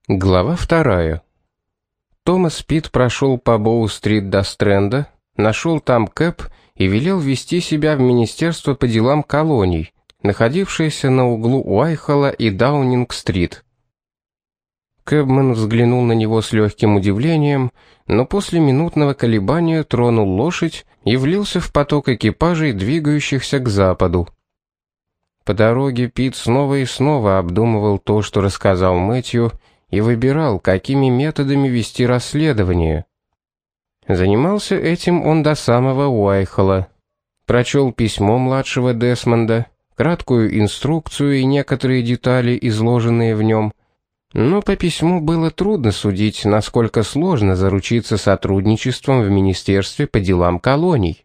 Глава 2. Томас Питт прошел по Боу-стрит до Стрэнда, нашел там Кэб и велел вести себя в Министерство по делам колоний, находившееся на углу Уайтхолла и Даунинг-стрит. Кэбмен взглянул на него с легким удивлением, но после минутного колебания тронул лошадь и влился в поток экипажей, двигающихся к западу. По дороге Питт снова и снова обдумывал то, что рассказал Мэтью, и выбирал, какими методами вести расследование. Занимался этим он до самого Уайтхолла. Прочел письмо младшего Десмонда, краткую инструкцию и некоторые детали, изложенные в нем. Но по письму было трудно судить, насколько сложно заручиться сотрудничеством в Министерстве по делам колоний.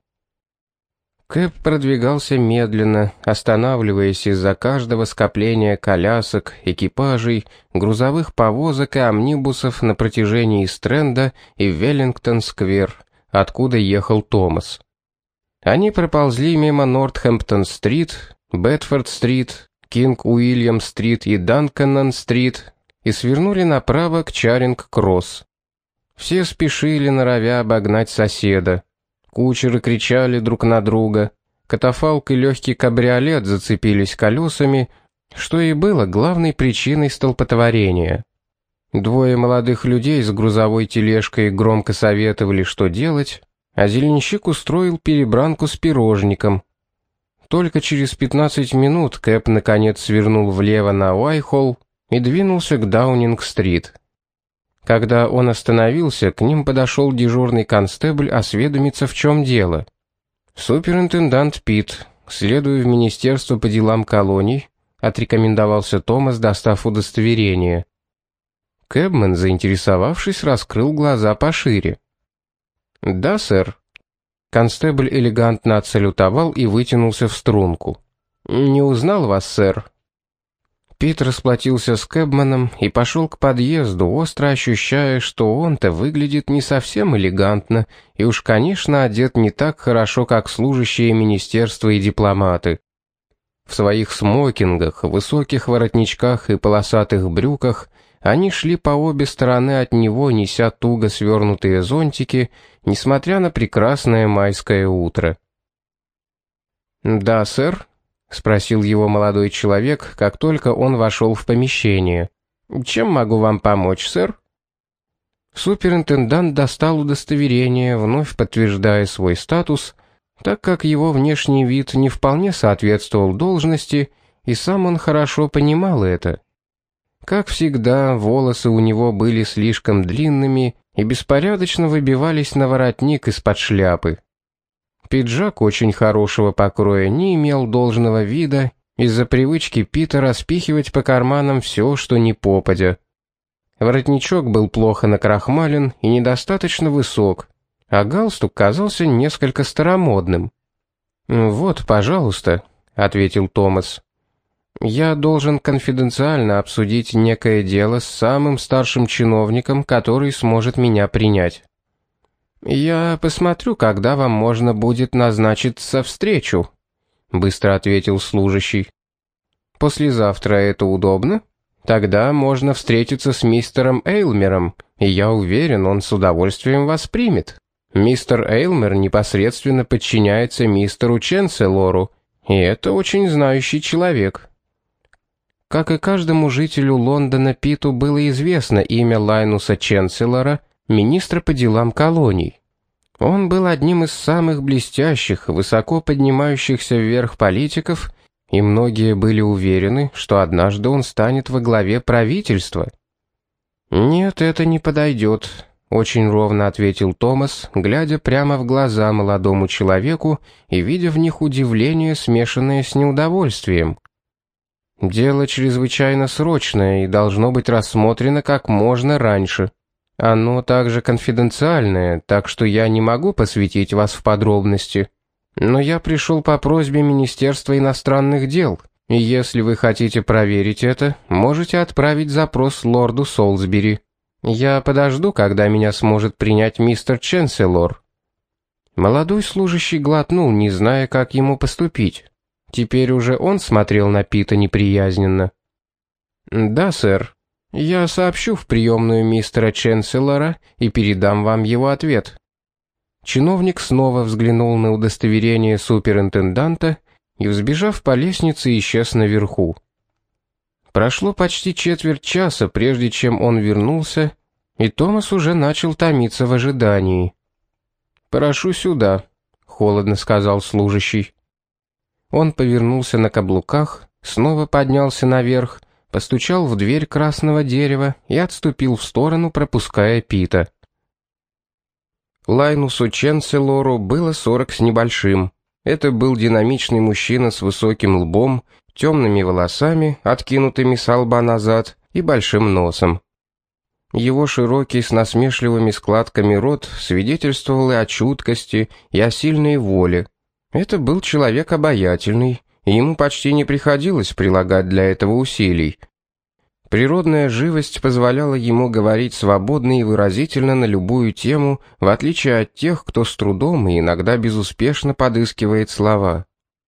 Кэб продвигался медленно, останавливаясь из-за каждого скопления колясок, экипажей, грузовых повозок и амнибусов на протяжении Стрэнда и Веллингтон-сквер, откуда ехал Томас. Они проползли мимо Нортхэмптон-стрит, Бетфорд-стрит, Кинг-Уильям-стрит и Данканнон-стрит и свернули направо к Чаринг-кросс. Все спешили, норовя обогнать соседа. Кучеры кричали друг на друга. Катафалк и легкий кабриолет зацепились колесами, что и было главной причиной столпотворения. Двое молодых людей с грузовой тележкой громко советовали, что делать, а зеленщик устроил перебранку с пирожником. Только через 15 минут Кэб наконец свернул влево на Уайтхолл и двинулся к Даунинг-стрит. Когда он остановился, к ним подошел дежурный констебль осведомиться, в чем дело. «Суперинтендант Питт, следуя в Министерство по делам колоний», отрекомендовался Томас, достав удостоверение. Кэбмен, заинтересовавшись, раскрыл глаза пошире. «Да, сэр». Констебль элегантно отсалютовал и вытянулся в струнку. «Не узнал вас, сэр». Питт расплатился с Кэбменом и пошел к подъезду, остро ощущая, что он-то выглядит не совсем элегантно и уж, конечно, одет не так хорошо, как служащие министерства и дипломаты. В своих смокингах, высоких воротничках и полосатых брюках они шли по обе стороны от него, неся туго свернутые зонтики, несмотря на прекрасное майское утро. «Да, сэр», — спросил его молодой человек, как только он вошел в помещение. «Чем могу вам помочь, сэр?» Суперинтендант достал удостоверение, вновь подтверждая свой статус, так как его внешний вид не вполне соответствовал должности, и сам он хорошо понимал это. Как всегда, волосы у него были слишком длинными и беспорядочно выбивались на воротник из-под шляпы. Пиджак очень хорошего покроя не имел должного вида из-за привычки Пита распихивать по карманам все, что ни попадя. Воротничок был плохо накрахмален и недостаточно высок, а галстук казался несколько старомодным. «Вот, пожалуйста», — ответил Томас. «Я должен конфиденциально обсудить некое дело с самым старшим чиновником, который сможет меня принять». «Я посмотрю, когда вам можно будет назначиться встречу», — быстро ответил служащий. «Послезавтра это удобно? Тогда можно встретиться с мистером Эйлмером, и я уверен, он с удовольствием вас примет. Мистер Эйлмер непосредственно подчиняется мистеру Ченселору, и это очень знающий человек». Как и каждому жителю Лондона, Питу было известно имя Лайнуса Ченселора, министра по делам колоний. Он был одним из самых блестящих, высоко поднимающихся вверх политиков, и многие были уверены, что однажды он станет во главе правительства. «Нет, это не подойдет», — очень ровно ответил Томас, глядя прямо в глаза молодому человеку и видя в них удивление, смешанное с неудовольствием. «Дело чрезвычайно срочное и должно быть рассмотрено как можно раньше. Оно также конфиденциальное, так что я не могу посвятить вас в подробности. Но я пришел по просьбе Министерства иностранных дел, и если вы хотите проверить это, можете отправить запрос лорду Солсбери. Я подожду, когда меня сможет принять мистер Ченселор». Молодой служащий глотнул, не зная, как ему поступить. Теперь уже он смотрел на Пита неприязненно. «Да, сэр». Я сообщу в приемную мистера Ченселора и передам вам его ответ». Чиновник снова взглянул на удостоверение суперинтенданта и, взбежав по лестнице, исчез наверху. Прошло почти четверть часа, прежде чем он вернулся, и Томас уже начал томиться в ожидании. «Прошу сюда», — холодно сказал служащий. Он повернулся на каблуках, снова поднялся наверх, постучал в дверь красного дерева и отступил в сторону, пропуская Пита. Лайнусу Ченселору было 40 с небольшим. Это был динамичный мужчина с высоким лбом, темными волосами, откинутыми со лба назад, и большим носом. Его широкий с насмешливыми складками рот свидетельствовал и о чуткости, и о сильной воле. Это был человек обаятельный, и ему почти не приходилось прилагать для этого усилий. Природная живость позволяла ему говорить свободно и выразительно на любую тему, в отличие от тех, кто с трудом и иногда безуспешно подыскивает слова.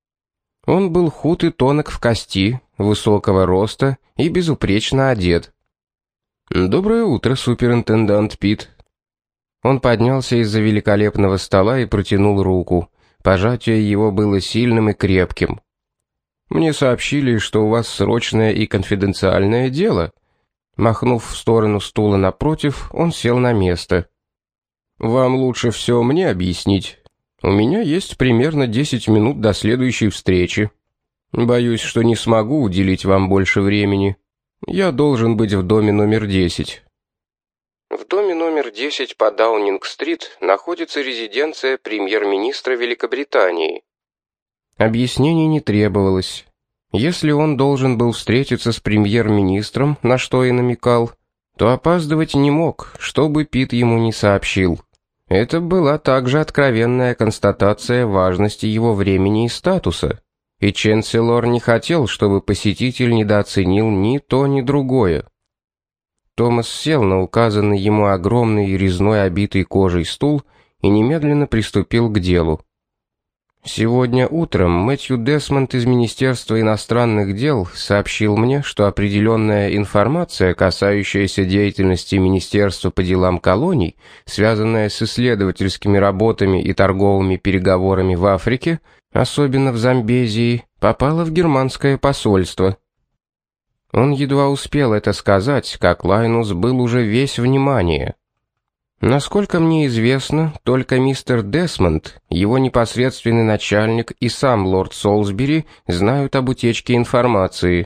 Он был худ и тонок в кости, высокого роста и безупречно одет. «Доброе утро, суперинтендант Пит». Он поднялся из-за великолепного стола и протянул руку. Пожатие его было сильным и крепким. «Мне сообщили, что у вас срочное и конфиденциальное дело». Махнув в сторону стула напротив, он сел на место. «Вам лучше все мне объяснить. У меня есть примерно 10 минут до следующей встречи. Боюсь, что не смогу уделить вам больше времени. Я должен быть в доме номер 10». В доме номер 10 по Даунинг-стрит находится резиденция премьер-министра Великобритании. Объяснений не требовалось. Если он должен был встретиться с премьер-министром, на что и намекал, то опаздывать не мог, что бы Пит ему не сообщил. Это была также откровенная констатация важности его времени и статуса. И Ченселор не хотел, чтобы посетитель недооценил ни то, ни другое. Томас сел на указанный ему огромный резной обитый кожей стул и немедленно приступил к делу. Сегодня утром Мэтью Десмонд из Министерства иностранных дел сообщил мне, что определенная информация, касающаяся деятельности Министерства по делам колоний, связанная с исследовательскими работами и торговыми переговорами в Африке, особенно в Замбезии, попала в германское посольство. Он едва успел это сказать, как Лайнус был уже весь внимание. Насколько мне известно, только мистер Десмонд, его непосредственный начальник и сам лорд Солсбери знают об утечке информации.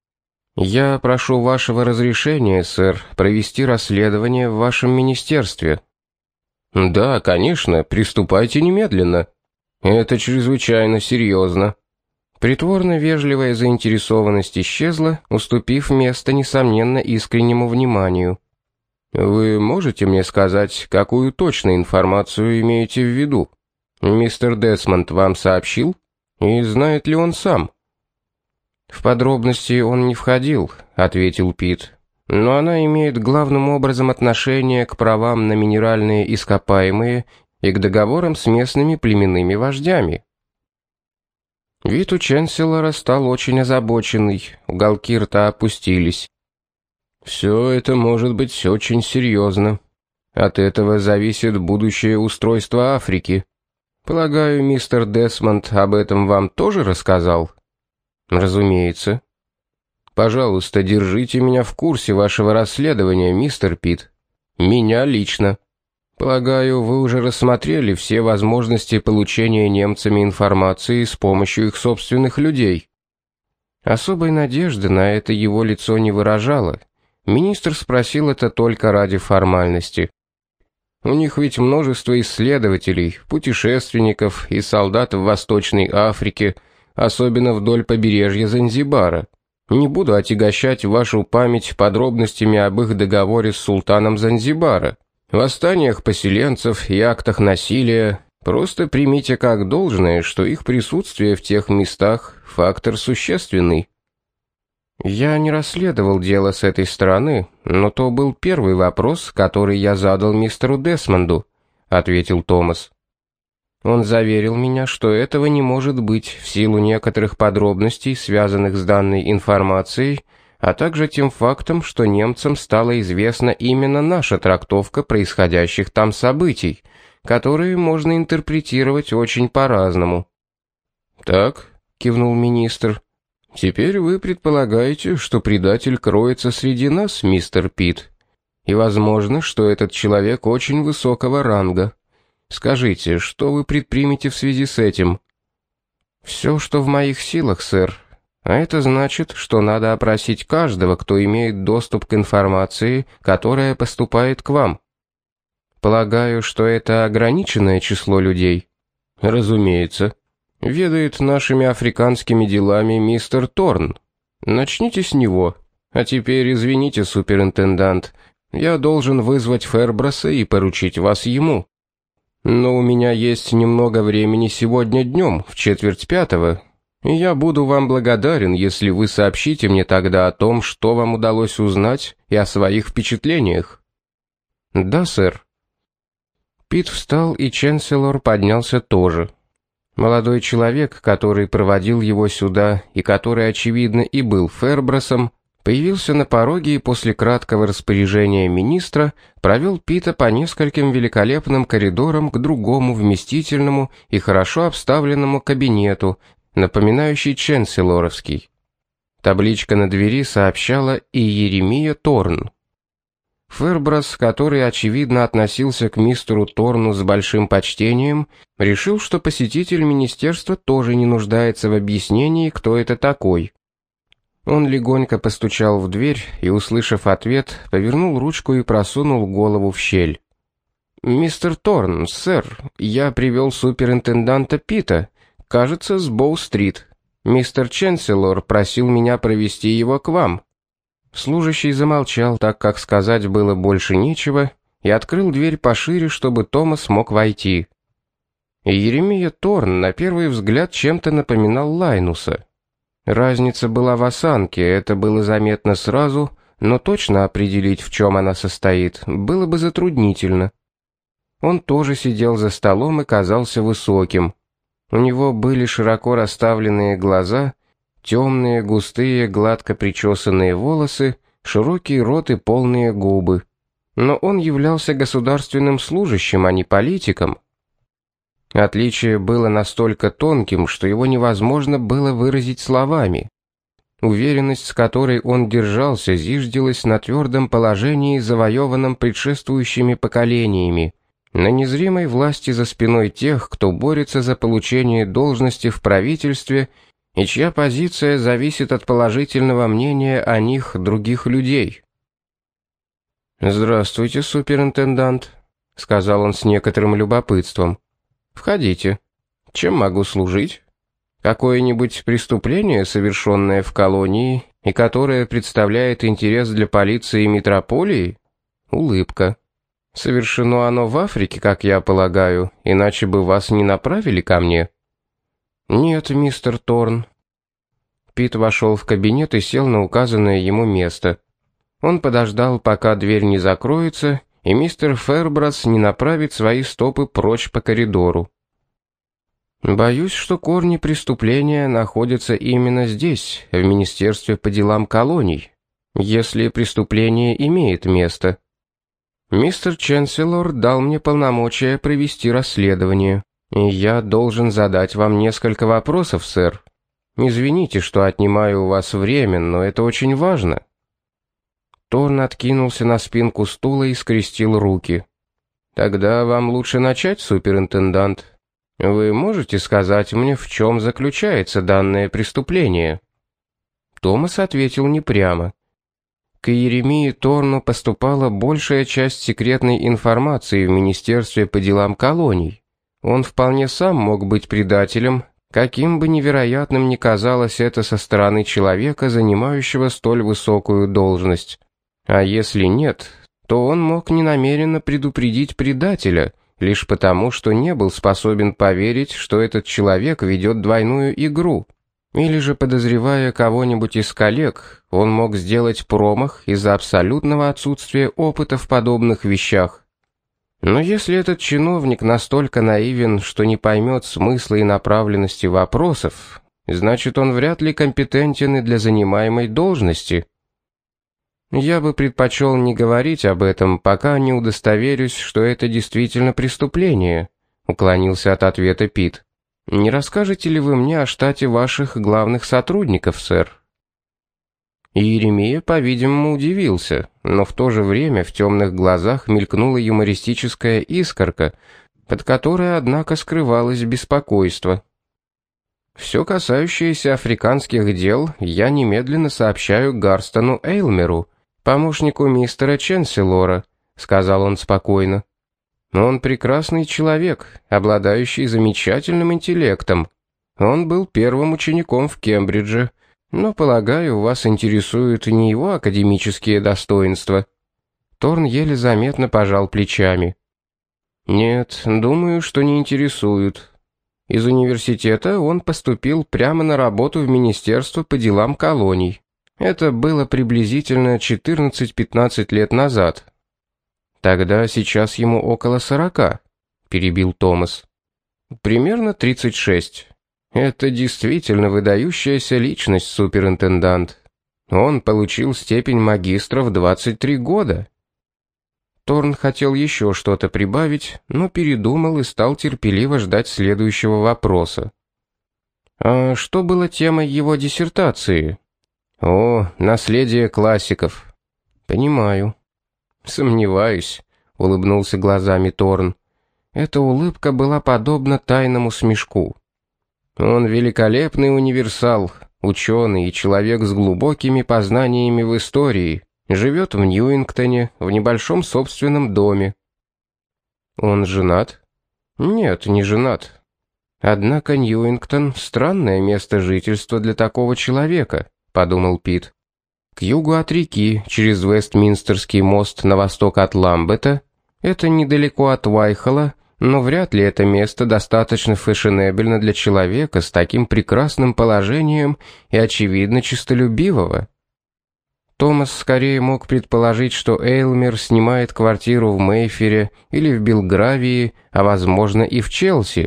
Я прошу вашего разрешения, сэр, провести расследование в вашем министерстве. Да, конечно, приступайте немедленно. Это чрезвычайно серьезно. Притворно вежливая заинтересованность исчезла, уступив место несомненно искреннему вниманию. Вы можете мне сказать, какую точно информацию имеете в виду? Мистер Десмонд вам сообщил? И знает ли он сам? В подробности он не входил, ответил Пит. Но она имеет главным образом отношение к правам на минеральные ископаемые и к договорам с местными племенными вождями. Вид у Ченселора стал очень озабоченный, уголки рта опустились. «Все это может быть очень серьезно. От этого зависит будущее устройство Африки. Полагаю, мистер Десмонд об этом вам тоже рассказал?» «Разумеется». «Пожалуйста, держите меня в курсе вашего расследования, мистер Пит. Меня лично. Полагаю, вы уже рассмотрели все возможности получения немцами информации с помощью их собственных людей». Особой надежды на это его лицо не выражало. Министр спросил это только ради формальности. У них ведь множество исследователей, путешественников и солдат в Восточной Африке, особенно вдоль побережья Занзибара. Не буду отягощать вашу память подробностями об их договоре с султаном Занзибара, восстаниях поселенцев и актах насилия. Просто примите как должное, что их присутствие в тех местах – фактор существенный. Я не расследовал дело с этой стороны, но то был первый вопрос, который я задал мистеру Десмонду, ответил Томас. Он заверил меня, что этого не может быть в силу некоторых подробностей, связанных с данной информацией, а также тем фактом, что немцам стала известна именно наша трактовка происходящих там событий, которые можно интерпретировать очень по-разному. «Так», — кивнул министр, — «теперь вы предполагаете, что предатель кроется среди нас, мистер Питт, и возможно, что этот человек очень высокого ранга. Скажите, что вы предпримете в связи с этим?» «Все, что в моих силах, сэр. А это значит, что надо опросить каждого, кто имеет доступ к информации, которая поступает к вам. Полагаю, что это ограниченное число людей?» «Разумеется. Ведает нашими африканскими делами мистер Торн. Начните с него. А теперь извините, суперинтендант, я должен вызвать Ферброса и поручить вас ему. Но у меня есть немного времени сегодня днем, в 4:45, и я буду вам благодарен, если вы сообщите мне тогда о том, что вам удалось узнать, и о своих впечатлениях». «Да, сэр». Питт встал, и Ченселор поднялся тоже. Молодой человек, который проводил его сюда и который, очевидно, и был Фербросом, появился на пороге и после краткого распоряжения министра провел Питта по нескольким великолепным коридорам к другому вместительному и хорошо обставленному кабинету, напоминающий ченселоровский. Табличка на двери сообщала «И Еремия Торн». Ферброс, который, очевидно, относился к мистеру Торну с большим почтением, решил, что посетитель министерства тоже не нуждается в объяснении, кто это такой. Он легонько постучал в дверь и, услышав ответ, повернул ручку и просунул голову в щель. «Мистер Торн, сэр, я привел суперинтенданта Питта, кажется, с Боу-стрит. Мистер Ченселор просил меня провести его к вам». Служащий замолчал, так как сказать было больше нечего, и открыл дверь пошире, чтобы Томас мог войти. Еремия Торн на первый взгляд чем-то напоминал Лайнуса. Разница была в осанке, это было заметно сразу, но точно определить, в чем она состоит, было бы затруднительно. Он тоже сидел за столом и казался высоким. У него были широко расставленные глаза, темные, густые, гладко причесанные волосы, широкий рот и полные губы. Но он являлся государственным служащим, а не политиком. Отличие было настолько тонким, что его невозможно было выразить словами. Уверенность, с которой он держался, зиждилась на твердом положении, завоеванном предшествующими поколениями, на незримой власти за спиной тех, кто борется за получение должности в правительстве и чья позиция зависит от положительного мнения о них других людей. «Здравствуйте, суперинтендант», — сказал он с некоторым любопытством. «Входите. Чем могу служить? Какое-нибудь преступление, совершенное в колонии, и которое представляет интерес для полиции метрополии?» Улыбка. «Совершено оно в Африке, как я полагаю, иначе бы вас не направили ко мне». «Нет, мистер Торн». Питт вошел в кабинет и сел на указанное ему место. Он подождал, пока дверь не закроется, и мистер Ферброс не направит свои стопы прочь по коридору. «Боюсь, что корни преступления находятся именно здесь, в Министерстве по делам колоний, если преступление имеет место. Мистер Ченселор дал мне полномочия провести расследование, и я должен задать вам несколько вопросов, сэр. Извините, что отнимаю у вас время, но это очень важно». Торн откинулся на спинку стула и скрестил руки. «Тогда вам лучше начать, суперинтендант. Вы можете сказать мне, в чем заключается данное преступление?» Томас ответил непрямо. К Еремии Торну поступала большая часть секретной информации в Министерстве по делам колоний. Он вполне сам мог быть предателем, каким бы невероятным ни казалось это со стороны человека, занимающего столь высокую должность. А если нет, то он мог ненамеренно предупредить предателя, лишь потому, что не был способен поверить, что этот человек ведет двойную игру. Или же, подозревая кого-нибудь из коллег, он мог сделать промах из-за абсолютного отсутствия опыта в подобных вещах. Но если этот чиновник настолько наивен, что не поймет смысла и направленности вопросов, значит, он вряд ли компетентен и для занимаемой должности. Я бы предпочел не говорить об этом, пока не удостоверюсь, что это действительно преступление, уклонился от ответа Пит. Не расскажете ли вы мне о штате ваших главных сотрудников, сэр? Иеремия, по-видимому, удивился, но в то же время в темных глазах мелькнула юмористическая искорка, под которой, однако, скрывалось беспокойство. «Все касающееся африканских дел я немедленно сообщаю Гарстону Эйлмеру, помощнику мистера Ченселора», — сказал он спокойно. «Он прекрасный человек, обладающий замечательным интеллектом. Он был первым учеником в Кембридже, но, полагаю, вас интересуют не его академические достоинства». Торн еле заметно пожал плечами. «Нет, думаю, что не интересуют. Из университета он поступил прямо на работу в Министерство по делам колоний. Это было приблизительно 14-15 лет назад». «Тогда сейчас ему около 40», — перебил Томас. «Примерно 36. Это действительно выдающаяся личность, суперинтендант. Он получил степень магистра в 23 года». Торн хотел еще что-то прибавить, но передумал и стал терпеливо ждать следующего вопроса. «А что было темой его диссертации?» «О, наследие классиков». «Понимаю». «Сомневаюсь», — улыбнулся глазами Торн. Эта улыбка была подобна тайному смешку. «Он великолепный универсал, ученый и человек с глубокими познаниями в истории. Живет в Ньюингтоне, в небольшом собственном доме». «Он женат?» «Нет, не женат. Однако Ньюингтон — странное место жительства для такого человека», — подумал Пит. «К югу от реки, через Вестминстерский мост на восток от Ламбета, это недалеко от Уайхола, но вряд ли это место достаточно фешенебельно для человека с таким прекрасным положением и очевидно честолюбивого». Томас скорее мог предположить, что Эйлмер снимает квартиру в Мейфере или в Белгравии, а возможно и в Челси.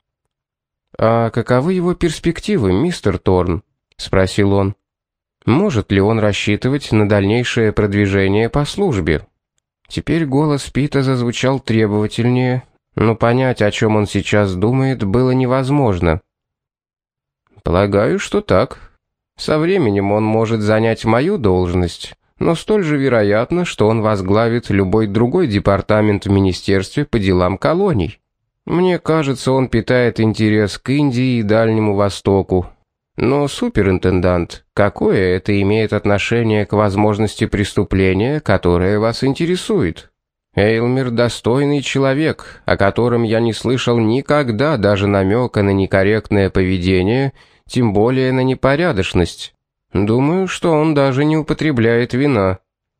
«А каковы его перспективы, мистер Торн?» — спросил он. «Может ли он рассчитывать на дальнейшее продвижение по службе?» Теперь голос Пита зазвучал требовательнее, но понять, о чем он сейчас думает, было невозможно. «Полагаю, что так. Со временем он может занять мою должность, но столь же вероятно, что он возглавит любой другой департамент в Министерстве по делам колоний. Мне кажется, он питает интерес к Индии и Дальнему Востоку. Но, суперинтендант, какое это имеет отношение к возможности преступления, которое вас интересует? Эйлмер достойный человек, о котором я не слышал никогда даже намека на некорректное поведение, тем более на непорядочность. Думаю, что он даже не употребляет вина».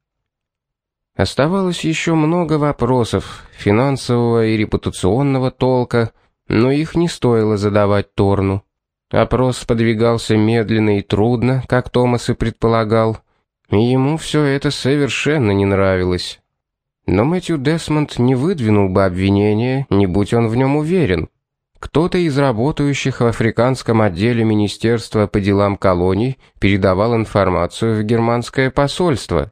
Оставалось еще много вопросов финансового и репутационного толка, но их не стоило задавать Торну. Опрос подвигался медленно и трудно, как Томас и предполагал, и ему все это совершенно не нравилось. Но Мэтью Десмонд не выдвинул бы обвинения, не будь он в нем уверен. Кто-то из работающих в африканском отделе Министерства по делам колоний передавал информацию в германское посольство.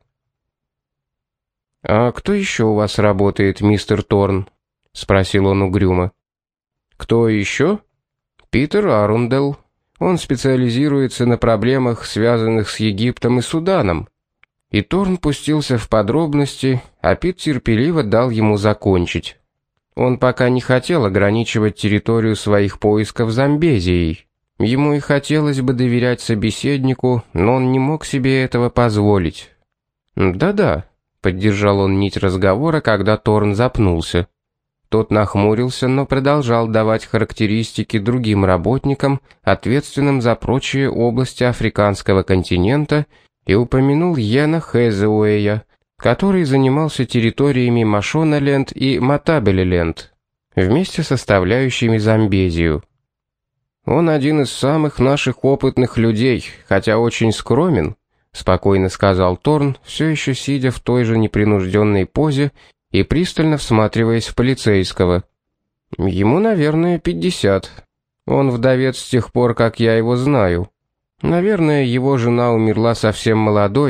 «А кто еще у вас работает, мистер Торн?» — спросил он угрюмо. «Кто еще?» «Питер Арундел. Он специализируется на проблемах, связанных с Египтом и Суданом». И Торн пустился в подробности, а Пит терпеливо дал ему закончить. Он пока не хотел ограничивать территорию своих поисков Замбезией. Ему и хотелось бы доверять собеседнику, но он не мог себе этого позволить. «Да-да», — поддержал он нить разговора, когда Торн запнулся. Тот нахмурился, но продолжал давать характеристики другим работникам, ответственным за прочие области африканского континента, и упомянул Йена Хэзуэя, который занимался территориями Машоналенд и Матабелеленд, вместе составляющими Замбезию. «Он один из самых наших опытных людей, хотя очень скромен», спокойно сказал Торн, все еще сидя в той же непринужденной позе и пристально всматриваясь в полицейского. «Ему, наверное, 50. Он вдовец с тех пор, как я его знаю. Наверное, его жена умерла совсем молодой,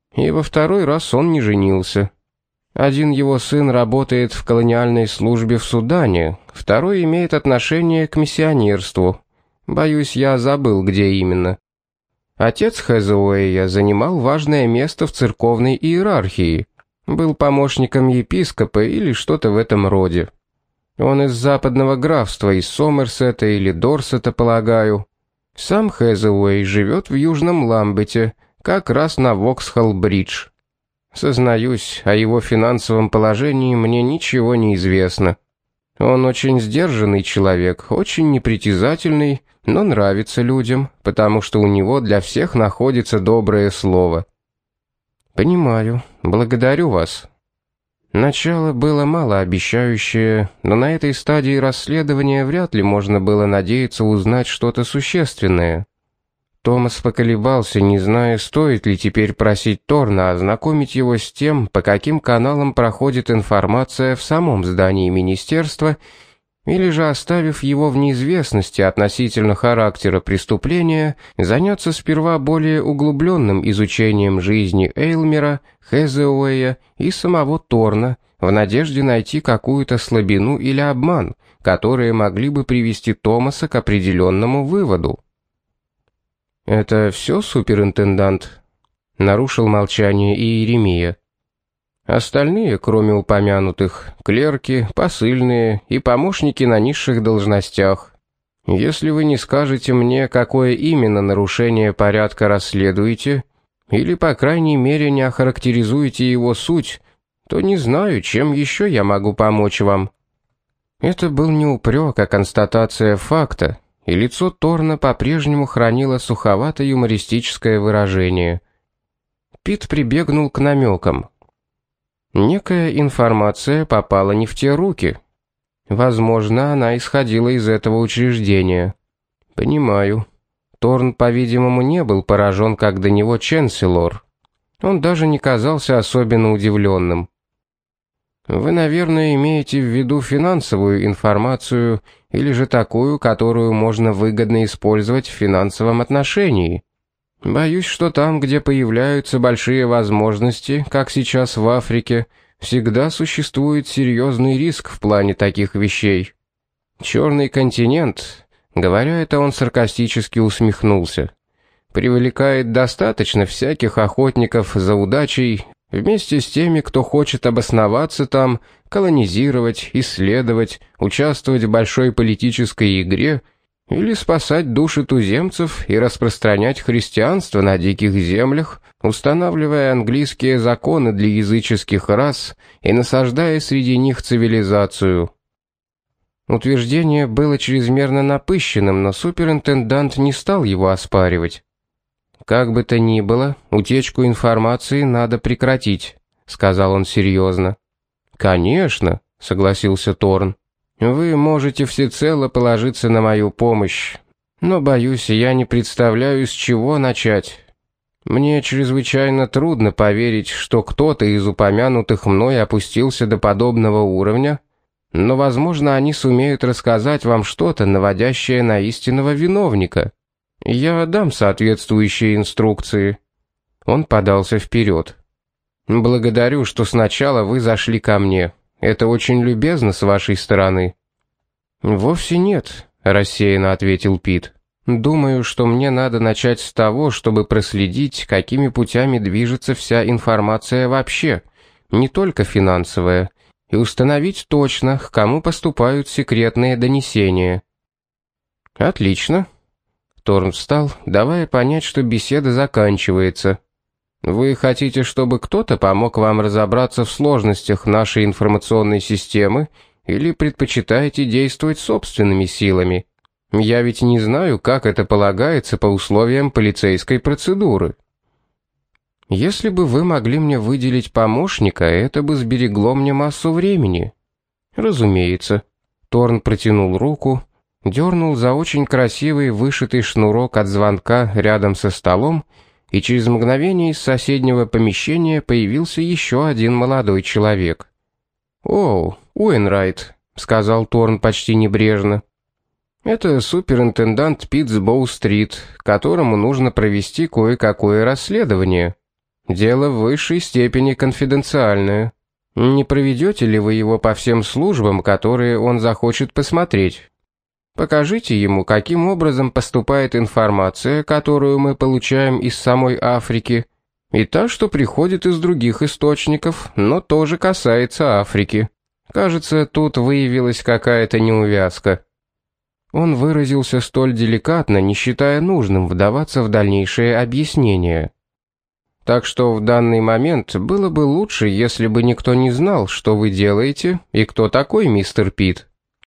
И во второй раз он не женился. Один его сын работает в колониальной службе в Судане, второй имеет отношение к миссионерству. Боюсь, я забыл, где именно. Отец Хэзуэя занимал важное место в церковной иерархии. Был помощником епископа или что-то в этом роде. Он из западного графства, из Сомерсета или Дорсета, полагаю. Сам Хэзуэй живет в Южном Ламбете, как раз на Воксхолл-бридж. Сознаюсь, о его финансовом положении мне ничего не известно. Он очень сдержанный человек, очень непритязательный, но нравится людям, потому что у него для всех находится доброе слово. Понимаю, благодарю вас. Начало было малообещающее, но на этой стадии расследования вряд ли можно было надеяться узнать что-то существенное. Томас поколебался, не зная, стоит ли теперь просить Торна ознакомить его с тем, по каким каналам проходит информация в самом здании министерства, или же, оставив его в неизвестности относительно характера преступления, заняться сперва более углубленным изучением жизни Эйлмера, Хэзуэя и самого Торна, в надежде найти какую-то слабину или обман, которые могли бы привести Томаса к определенному выводу. «Это все, суперинтендант?» — нарушил молчание Иеремия. «Остальные, кроме упомянутых, клерки, посыльные и помощники на низших должностях. Если вы не скажете мне, какое именно нарушение порядка расследуете, или, по крайней мере, не охарактеризуете его суть, то не знаю, чем еще я могу помочь вам». Это был не упрек, а констатация факта, и лицо Торна по-прежнему хранило суховато-юмористическое выражение. Пит прибегнул к намекам. Некая информация попала не в те руки. Возможно, она исходила из этого учреждения. Понимаю. Торн, по-видимому, не был поражен, как до него Ченселор. Он даже не казался особенно удивленным. Вы, наверное, имеете в виду финансовую информацию или же такую, которую можно выгодно использовать в финансовом отношении. Боюсь, что там, где появляются большие возможности, как сейчас в Африке, всегда существует серьезный риск в плане таких вещей. Черный континент, говоря это, он саркастически усмехнулся, привлекает достаточно всяких охотников за удачей, вместе с теми, кто хочет обосноваться там, колонизировать, исследовать, участвовать в большой политической игре или спасать души туземцев и распространять христианство на диких землях, устанавливая английские законы для языческих рас и насаждая среди них цивилизацию. Утверждение было чрезмерно напыщенным, но суперинтендант не стал его оспаривать. «Как бы то ни было, утечку информации надо прекратить», — сказал он серьезно. «Конечно», — согласился Торн. «Вы можете всецело положиться на мою помощь, но, боюсь, я не представляю, с чего начать. Мне чрезвычайно трудно поверить, что кто-то из упомянутых мной опустился до подобного уровня, но, возможно, они сумеют рассказать вам что-то, наводящее на истинного виновника. Я дам соответствующие инструкции». Он подался вперед. «Благодарю, что сначала вы зашли ко мне. Это очень любезно с вашей стороны». «Вовсе нет», — рассеянно ответил Пит. «Думаю, что мне надо начать с того, чтобы проследить, какими путями движется вся информация вообще, не только финансовая, и установить точно, к кому поступают секретные донесения». «Отлично». Торн встал, давая понять, что беседа заканчивается. «Вы хотите, чтобы кто-то помог вам разобраться в сложностях нашей информационной системы, или предпочитаете действовать собственными силами? Я ведь не знаю, как это полагается по условиям полицейской процедуры». «Если бы вы могли мне выделить помощника, это бы сберегло мне массу времени». «Разумеется». Торн протянул руку, дернул за очень красивый вышитый шнурок от звонка рядом со столом, и через мгновение из соседнего помещения появился еще один молодой человек. «О, Уэйнрайт», — сказал Торн почти небрежно. «Это суперинтендант Пит с Боу-стрит, которому нужно провести кое-какое расследование. Дело в высшей степени конфиденциальное. Не проведете ли вы его по всем службам, которые он захочет посмотреть? Покажите ему, каким образом поступает информация, которую мы получаем из самой Африки, и та, что приходит из других источников, но тоже касается Африки. Кажется, тут выявилась какая-то неувязка. Он выразился столь деликатно, не считая нужным вдаваться в дальнейшие объяснения. Так что в данный момент было бы лучше, если бы никто не знал, что вы делаете и кто такой мистер Пит.